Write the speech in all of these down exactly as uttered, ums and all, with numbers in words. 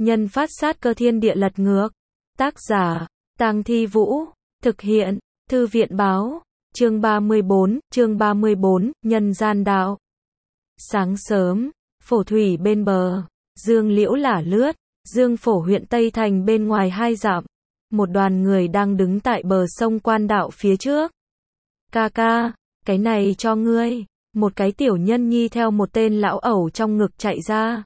nhân phát sát cơ thiên địa lật ngược. Tác giả, Tang Thi Vũ. Thực hiện, Thư viện báo. Chương ba mươi bốn, chương ba mươi bốn, nhân gian đạo. Sáng sớm, phổ thủy bên bờ, dương liễu lả lướt, dương phổ huyện Tây Thành bên ngoài hai dặm. Một đoàn người đang đứng tại bờ sông Quan Đạo phía trước. Ca ca, cái này cho ngươi. Một cái tiểu nhân nhi theo một tên lão ẩu trong ngực chạy ra.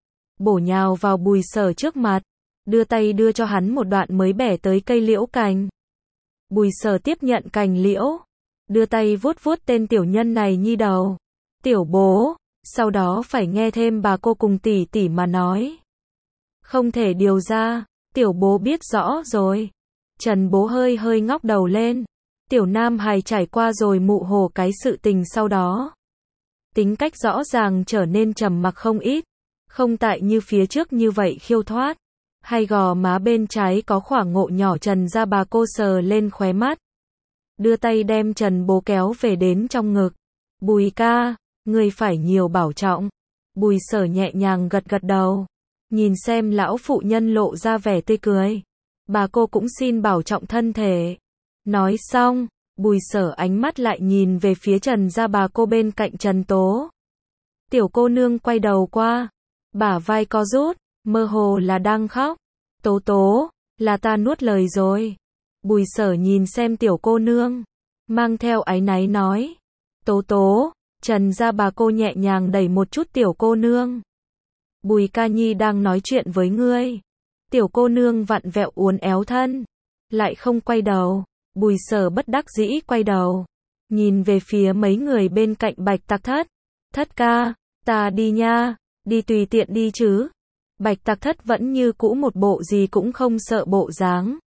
Bổ nhào vào Bùi Sở trước mặt, đưa tay đưa cho hắn một đoạn mới bẻ tới cây liễu cành. Bùi Sở tiếp nhận cành liễu, đưa tay vuốt vuốt tên tiểu nhân này nhi đầu. Tiểu bố, sau đó phải nghe thêm bà cô cùng tỷ tỷ mà nói. Không thể điều ra, tiểu bố biết rõ rồi. Trần bố hơi hơi ngóc đầu lên. Tiểu nam hài trải qua rồi mụ hồ cái sự tình sau đó. Tính cách rõ ràng trở nên trầm mặc không ít. Không tại như phía trước như vậy khiêu thoát. Hay gò má bên trái có khoảng ngộ nhỏ Trần ra bà cô sờ lên khóe mắt. Đưa tay đem Trần bố kéo về đến trong ngực. Bùi ca, ngươi phải nhiều bảo trọng. Bùi Sở nhẹ nhàng gật gật đầu. Nhìn xem lão phụ nhân lộ ra vẻ tươi cười. Bà cô cũng xin bảo trọng thân thể. Nói xong, Bùi Sở ánh mắt lại nhìn về phía Trần ra bà cô bên cạnh Trần Tố. Tiểu cô nương quay đầu qua, bả vai co rút, mơ hồ là đang khóc. Tố tố, là ta nuốt lời rồi. Bùi Sở nhìn xem tiểu cô nương, mang theo áy náy nói. Tố tố, Trần ra bà cô nhẹ nhàng đẩy một chút tiểu cô nương. Bùi ca nhi đang nói chuyện với ngươi. Tiểu cô nương vặn vẹo uốn éo thân, lại không quay đầu. Bùi Sở bất đắc dĩ quay đầu, nhìn về phía mấy người bên cạnh Bạch Tặc Thất. Thất ca, ta đi nha, đi tùy tiện đi chứ. Bạch Tặc Thất vẫn như cũ một bộ gì cũng không sợ bộ dáng.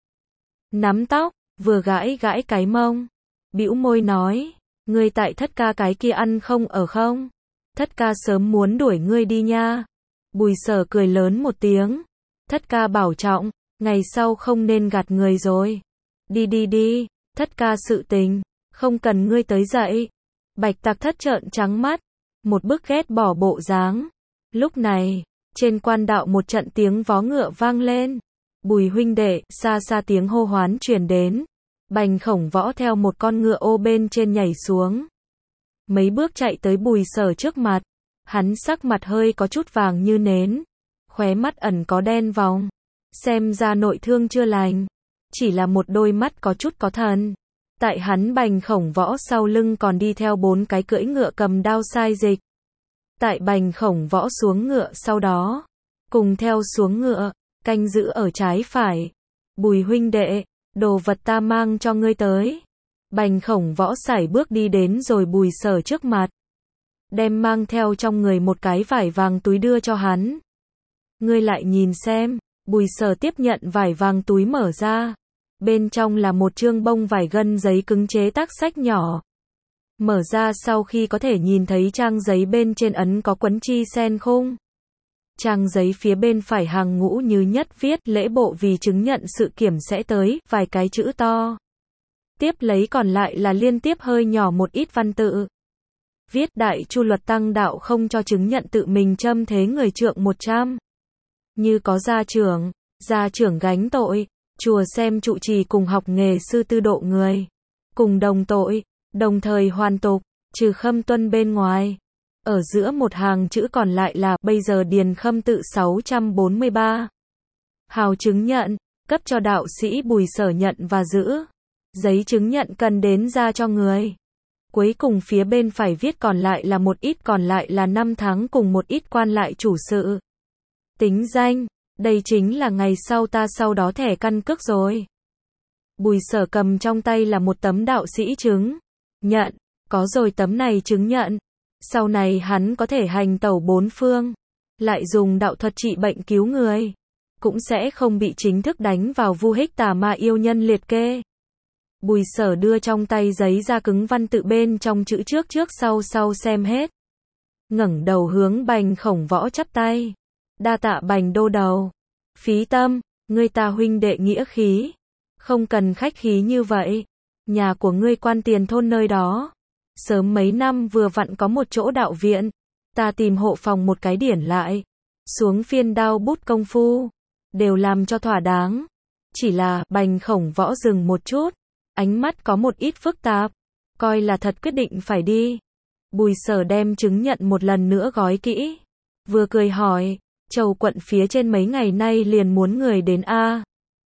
Nắm tóc, vừa gãi gãi cái mông, bĩu môi nói, ngươi tại thất ca cái kia ăn không ở không? Thất ca sớm muốn đuổi ngươi đi nha. Bùi Sở cười lớn một tiếng. Thất ca bảo trọng, ngày sau không nên gạt người rồi. Đi đi đi, thất ca sự tình, không cần ngươi tới dậy. Bạch Tặc Thất trợn trắng mắt, một bức ghét bỏ bộ dáng. Lúc này, trên quan đạo một trận tiếng vó ngựa vang lên. Bùi huynh đệ, xa xa tiếng hô hoán truyền đến. Bành Khổng Võ theo một con ngựa ô bên trên nhảy xuống. Mấy bước chạy tới Bùi Sở trước mặt. Hắn sắc mặt hơi có chút vàng như nến, khóe mắt ẩn có đen vòng. Xem ra nội thương chưa lành, chỉ là một đôi mắt có chút có thần. Tại hắn Bành Khổng Võ sau lưng còn đi theo bốn cái cưỡi ngựa cầm đao sai dịch. Tại Bành Khổng Võ xuống ngựa sau đó, cùng theo xuống ngựa, canh giữ ở trái phải. Bùi huynh đệ, đồ vật ta mang cho ngươi tới. Bành Khổng Võ sải bước đi đến rồi Bùi Sở trước mặt, đem mang theo trong người một cái vải vàng túi đưa cho hắn. Ngươi lại nhìn xem. Bùi Sở tiếp nhận vải vàng túi mở ra. Bên trong là một chương bông vải gân giấy cứng chế tác sách nhỏ. Mở ra sau khi có thể nhìn thấy trang giấy bên trên ấn có quấn chi sen khung. Trang giấy phía bên phải hàng ngũ như nhất viết lễ bộ vì chứng nhận sự kiểm sẽ tới, vài cái chữ to. Tiếp lấy còn lại là liên tiếp hơi nhỏ một ít văn tự. Viết đại chu luật tăng đạo không cho chứng nhận tự mình châm thế người trượng một trăm. Như có gia trưởng, gia trưởng gánh tội, chùa xem trụ trì cùng học nghề sư tư độ người. Cùng đồng tội, đồng thời hoàn tục, trừ khâm tuân bên ngoài. Ở giữa một hàng chữ còn lại là, bây giờ điền khâm tự sáu trăm bốn mươi ba. Hào chứng nhận, cấp cho đạo sĩ Bùi Sở nhận và giữ. Giấy chứng nhận cần đến ra cho người. Cuối cùng phía bên phải viết còn lại là một ít còn lại là năm tháng cùng một ít quan lại chủ sự. Tính danh, đây chính là ngày sau ta sau đó thẻ căn cước rồi. Bùi Sở cầm trong tay là một tấm đạo sĩ chứng nhận, có rồi tấm này chứng nhận. Sau này hắn có thể hành tẩu bốn phương, lại dùng đạo thuật trị bệnh cứu người. Cũng sẽ không bị chính thức đánh vào vu hích tà ma yêu nhân liệt kê. Bùi Sở đưa trong tay giấy ra cứng văn tự bên trong chữ trước trước sau sau xem hết. Ngẩng đầu hướng Bành Khổng Võ chắp tay. Đa tạ Bành đô đầu. Phí tâm, ngươi ta huynh đệ nghĩa khí. Không cần khách khí như vậy. Nhà của ngươi Quan Tiền thôn nơi đó. Sớm mấy năm vừa vặn có một chỗ đạo viện. Ta tìm hộ phòng một cái điển lại. Xuống phiên đao bút công phu. đều làm cho thỏa đáng. Chỉ là, Bành Khổng Võ dừng một chút, ánh mắt có một ít phức tạp, coi là thật quyết định phải đi. Bùi Sở đem chứng nhận một lần nữa gói kỹ, vừa cười hỏi, Châu quận phía trên mấy ngày nay liền muốn người đến a?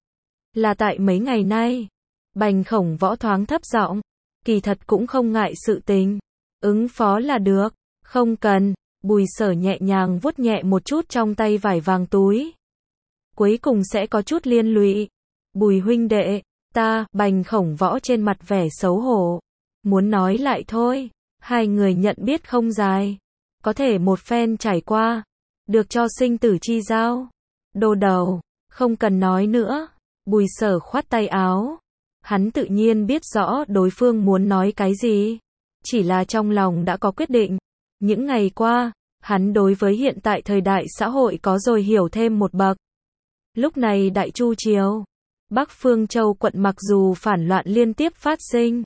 Là tại mấy ngày nay. Bành Khổng Võ thoáng thấp giọng, kỳ thật cũng không ngại sự tình, ứng phó là được, không cần. Bùi Sở nhẹ nhàng vuốt nhẹ một chút trong tay vải vàng túi. Cuối cùng sẽ có chút liên lụy. Bùi huynh đệ, ta, Bành Khổng Võ trên mặt vẻ xấu hổ. Muốn nói lại thôi, hai người nhận biết không dài. Có thể một phen trải qua, được cho sinh tử chi giao. Đồ đầu, không cần nói nữa. Bùi Sở khoát tay áo. Hắn tự nhiên biết rõ đối phương muốn nói cái gì. Chỉ là trong lòng đã có quyết định. Những ngày qua, hắn đối với hiện tại thời đại xã hội có rồi hiểu thêm một bậc. Lúc này Đại Chu Triều, Bắc Phương Châu quận mặc dù phản loạn liên tiếp phát sinh,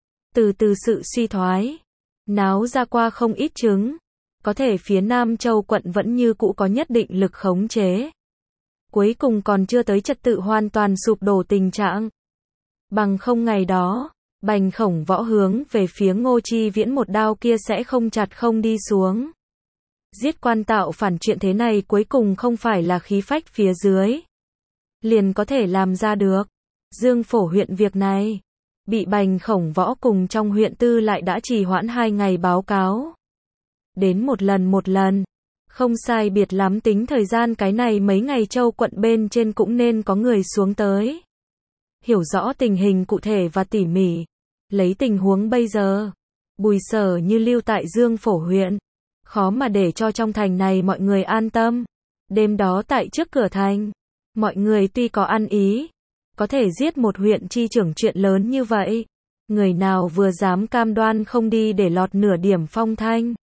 từ từ sự suy thoái, náo ra qua không ít chứng, có thể phía Nam Châu quận vẫn như cũ có nhất định lực khống chế. Cuối cùng còn chưa tới trật tự hoàn toàn sụp đổ tình trạng. Bằng không ngày đó, Bành Khổng Võ hướng về phía Ngô Chi Viễn một đao kia sẽ không chặt không đi xuống. Giết quan tạo phản chuyện thế này cuối cùng không phải là khí phách phía dưới liền có thể làm ra được. Dương Phổ huyện việc này, bị Bành Khổng Võ cùng trong huyện tư lại đã trì hoãn hai ngày báo cáo. Đến một lần một lần, không sai biệt lắm tính thời gian cái này mấy ngày Châu quận bên trên cũng nên có người xuống tới. Hiểu rõ tình hình cụ thể và tỉ mỉ. Lấy tình huống bây giờ, Bùi Sở như lưu tại Dương Phổ huyện, khó mà để cho trong thành này mọi người an tâm. Đêm đó tại trước cửa thành, mọi người tuy có ăn ý, có thể giết một huyện chi trưởng chuyện lớn như vậy, người nào vừa dám cam đoan không đi để lọt nửa điểm phong thanh.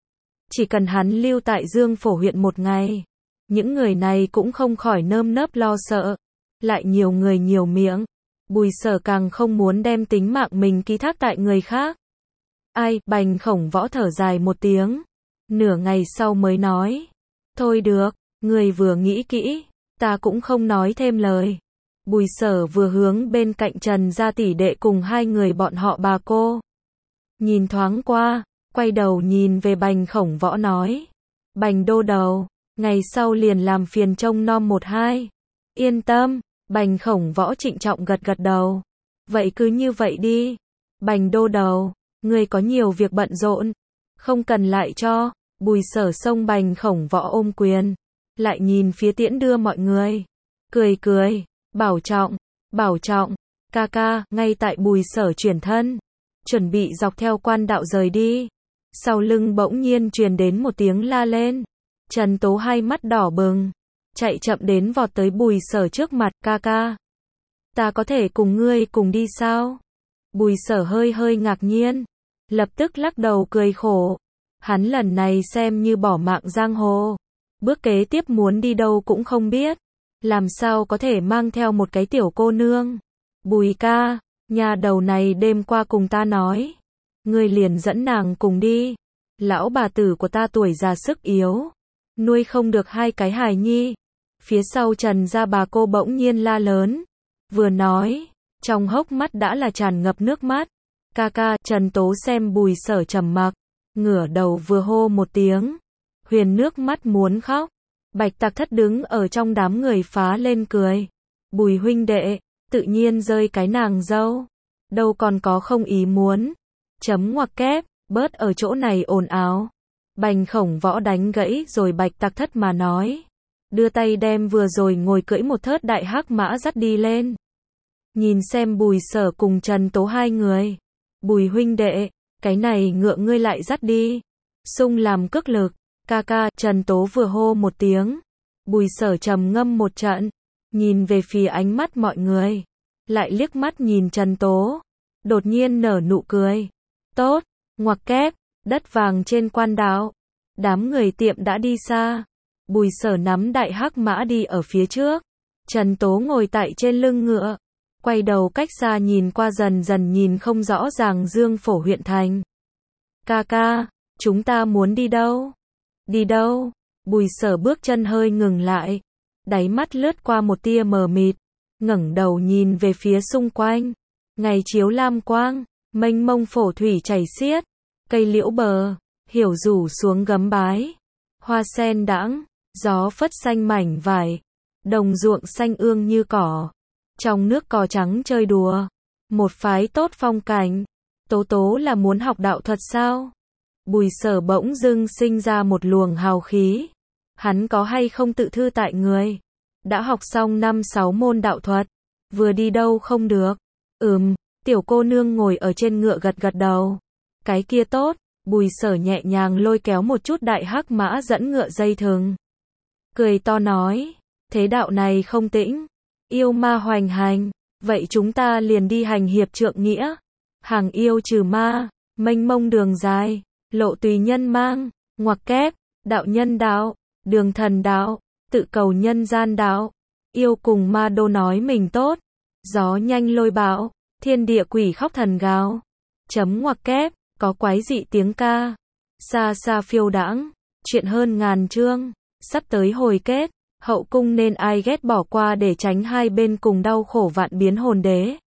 Chỉ cần hắn lưu tại Dương Phổ huyện một ngày, những người này cũng không khỏi nơm nớp lo sợ, lại nhiều người nhiều miệng. Bùi Sở càng không muốn đem tính mạng mình ký thác tại người khác. Ai, Bành Khổng Võ thở dài một tiếng, nửa ngày sau mới nói, thôi được, người vừa nghĩ kỹ, ta cũng không nói thêm lời. Bùi Sở vừa hướng bên cạnh Trần gia tỷ đệ cùng hai người bọn họ bà cô. Nhìn thoáng qua, quay đầu nhìn về Bành Khổng Võ nói, Bành đô đầu, ngày sau liền làm phiền trông nom một hai. Yên tâm. Bành Khổng Võ trịnh trọng gật gật đầu. Vậy cứ như vậy đi. Bành đô đầu, ngươi có nhiều việc bận rộn, không cần lại cho. Bùi Sở xông Bành Khổng Võ ôm quyền, lại nhìn phía tiễn đưa mọi người, cười cười, bảo trọng, bảo trọng, ca ca. Ngay tại Bùi Sở chuyển thân, chuẩn bị dọc theo quan đạo rời đi, sau lưng bỗng nhiên truyền đến một tiếng la lên. Trần Tố hai mắt đỏ bừng, chạy chậm đến vọt tới Bùi Sở trước mặt, ca ca. Ta có thể cùng ngươi cùng đi sao? Bùi Sở hơi hơi ngạc nhiên, lập tức lắc đầu cười khổ. Hắn lần này xem như bỏ mạng giang hồ. Bước kế tiếp muốn đi đâu cũng không biết. Làm sao có thể mang theo một cái tiểu cô nương? Bùi ca, nhà đầu này đêm qua cùng ta nói. Ngươi liền dẫn nàng cùng đi. Lão bà tử của ta tuổi già sức yếu, nuôi không được hai cái hài nhi. Phía sau Trần gia bà cô bỗng nhiên la lớn. Vừa nói, trong hốc mắt đã là tràn ngập nước mắt. Ca ca. Trần Tố xem Bùi Sở trầm mặc, ngửa đầu vừa hô một tiếng, huyền nước mắt muốn khóc. Bạch Tạc Thất đứng ở trong đám người phá lên cười. Bùi huynh đệ, tự nhiên rơi cái nàng dâu, đâu còn có không ý muốn. Chấm ngoặc kép, bớt ở chỗ này ồn ào. Bành Khổng Võ đánh gãy rồi Bạch Tạc Thất mà nói, đưa tay đem vừa rồi ngồi cưỡi một thớt đại hắc mã dắt đi lên. Nhìn xem Bùi Sở cùng Trần Tố hai người. Bùi huynh đệ, cái này ngựa ngươi lại dắt đi. Sung làm cước lực. Ca ca. Trần Tố vừa hô một tiếng. Bùi Sở trầm ngâm một trận, nhìn về phía ánh mắt mọi người, lại liếc mắt nhìn Trần Tố, đột nhiên nở nụ cười. Tốt, ngoặc kép, đất vàng trên quan đạo. Đám người tiệm đã đi xa. Bùi Sở nắm đại hắc mã đi ở phía trước. Trần Tố ngồi tại trên lưng ngựa, quay đầu cách xa nhìn qua, dần dần nhìn không rõ ràng Dương Phổ huyện thành. Ca ca, chúng ta muốn đi đâu? Đi đâu? Bùi Sở bước chân hơi ngừng lại, đáy mắt lướt qua một tia mờ mịt, ngẩng đầu nhìn về phía xung quanh. Ngày chiếu lam quang, mênh mông phổ thủy chảy xiết, cây liễu bờ, hiểu rủ xuống gấm bái. Hoa sen đãng, gió phất xanh mảnh vải, đồng ruộng xanh ương như cỏ. Trong nước cò trắng chơi đùa, một phái tốt phong cảnh. Tố tố là muốn học đạo thuật sao? Bùi Sở bỗng dưng sinh ra một luồng hào khí. Hắn có hay không tự thư tại người? Đã học xong năm sáu môn đạo thuật, vừa đi đâu không được. Ừm, tiểu cô nương ngồi ở trên ngựa gật gật đầu. Cái kia tốt. Bùi Sở nhẹ nhàng lôi kéo một chút đại hắc mã dẫn ngựa dây thừng. Cười to nói, thế đạo này không tĩnh, yêu ma hoành hành, vậy chúng ta liền đi hành hiệp trượng nghĩa. Hàng yêu trừ ma, mênh mông đường dài, lộ tùy nhân mang, ngoặc kép, đạo nhân đạo, đường thần đạo, tự cầu nhân gian đạo. Yêu cùng ma đô nói mình tốt, gió nhanh lôi bão, thiên địa quỷ khóc thần gào. Chấm ngoặc kép, có quái dị tiếng ca, xa xa phiêu đãng, chuyện hơn ngàn chương, sắp tới hồi kết, hậu cung nên ai ghét bỏ qua để tránh hai bên cùng đau khổ vạn biến hồn đế.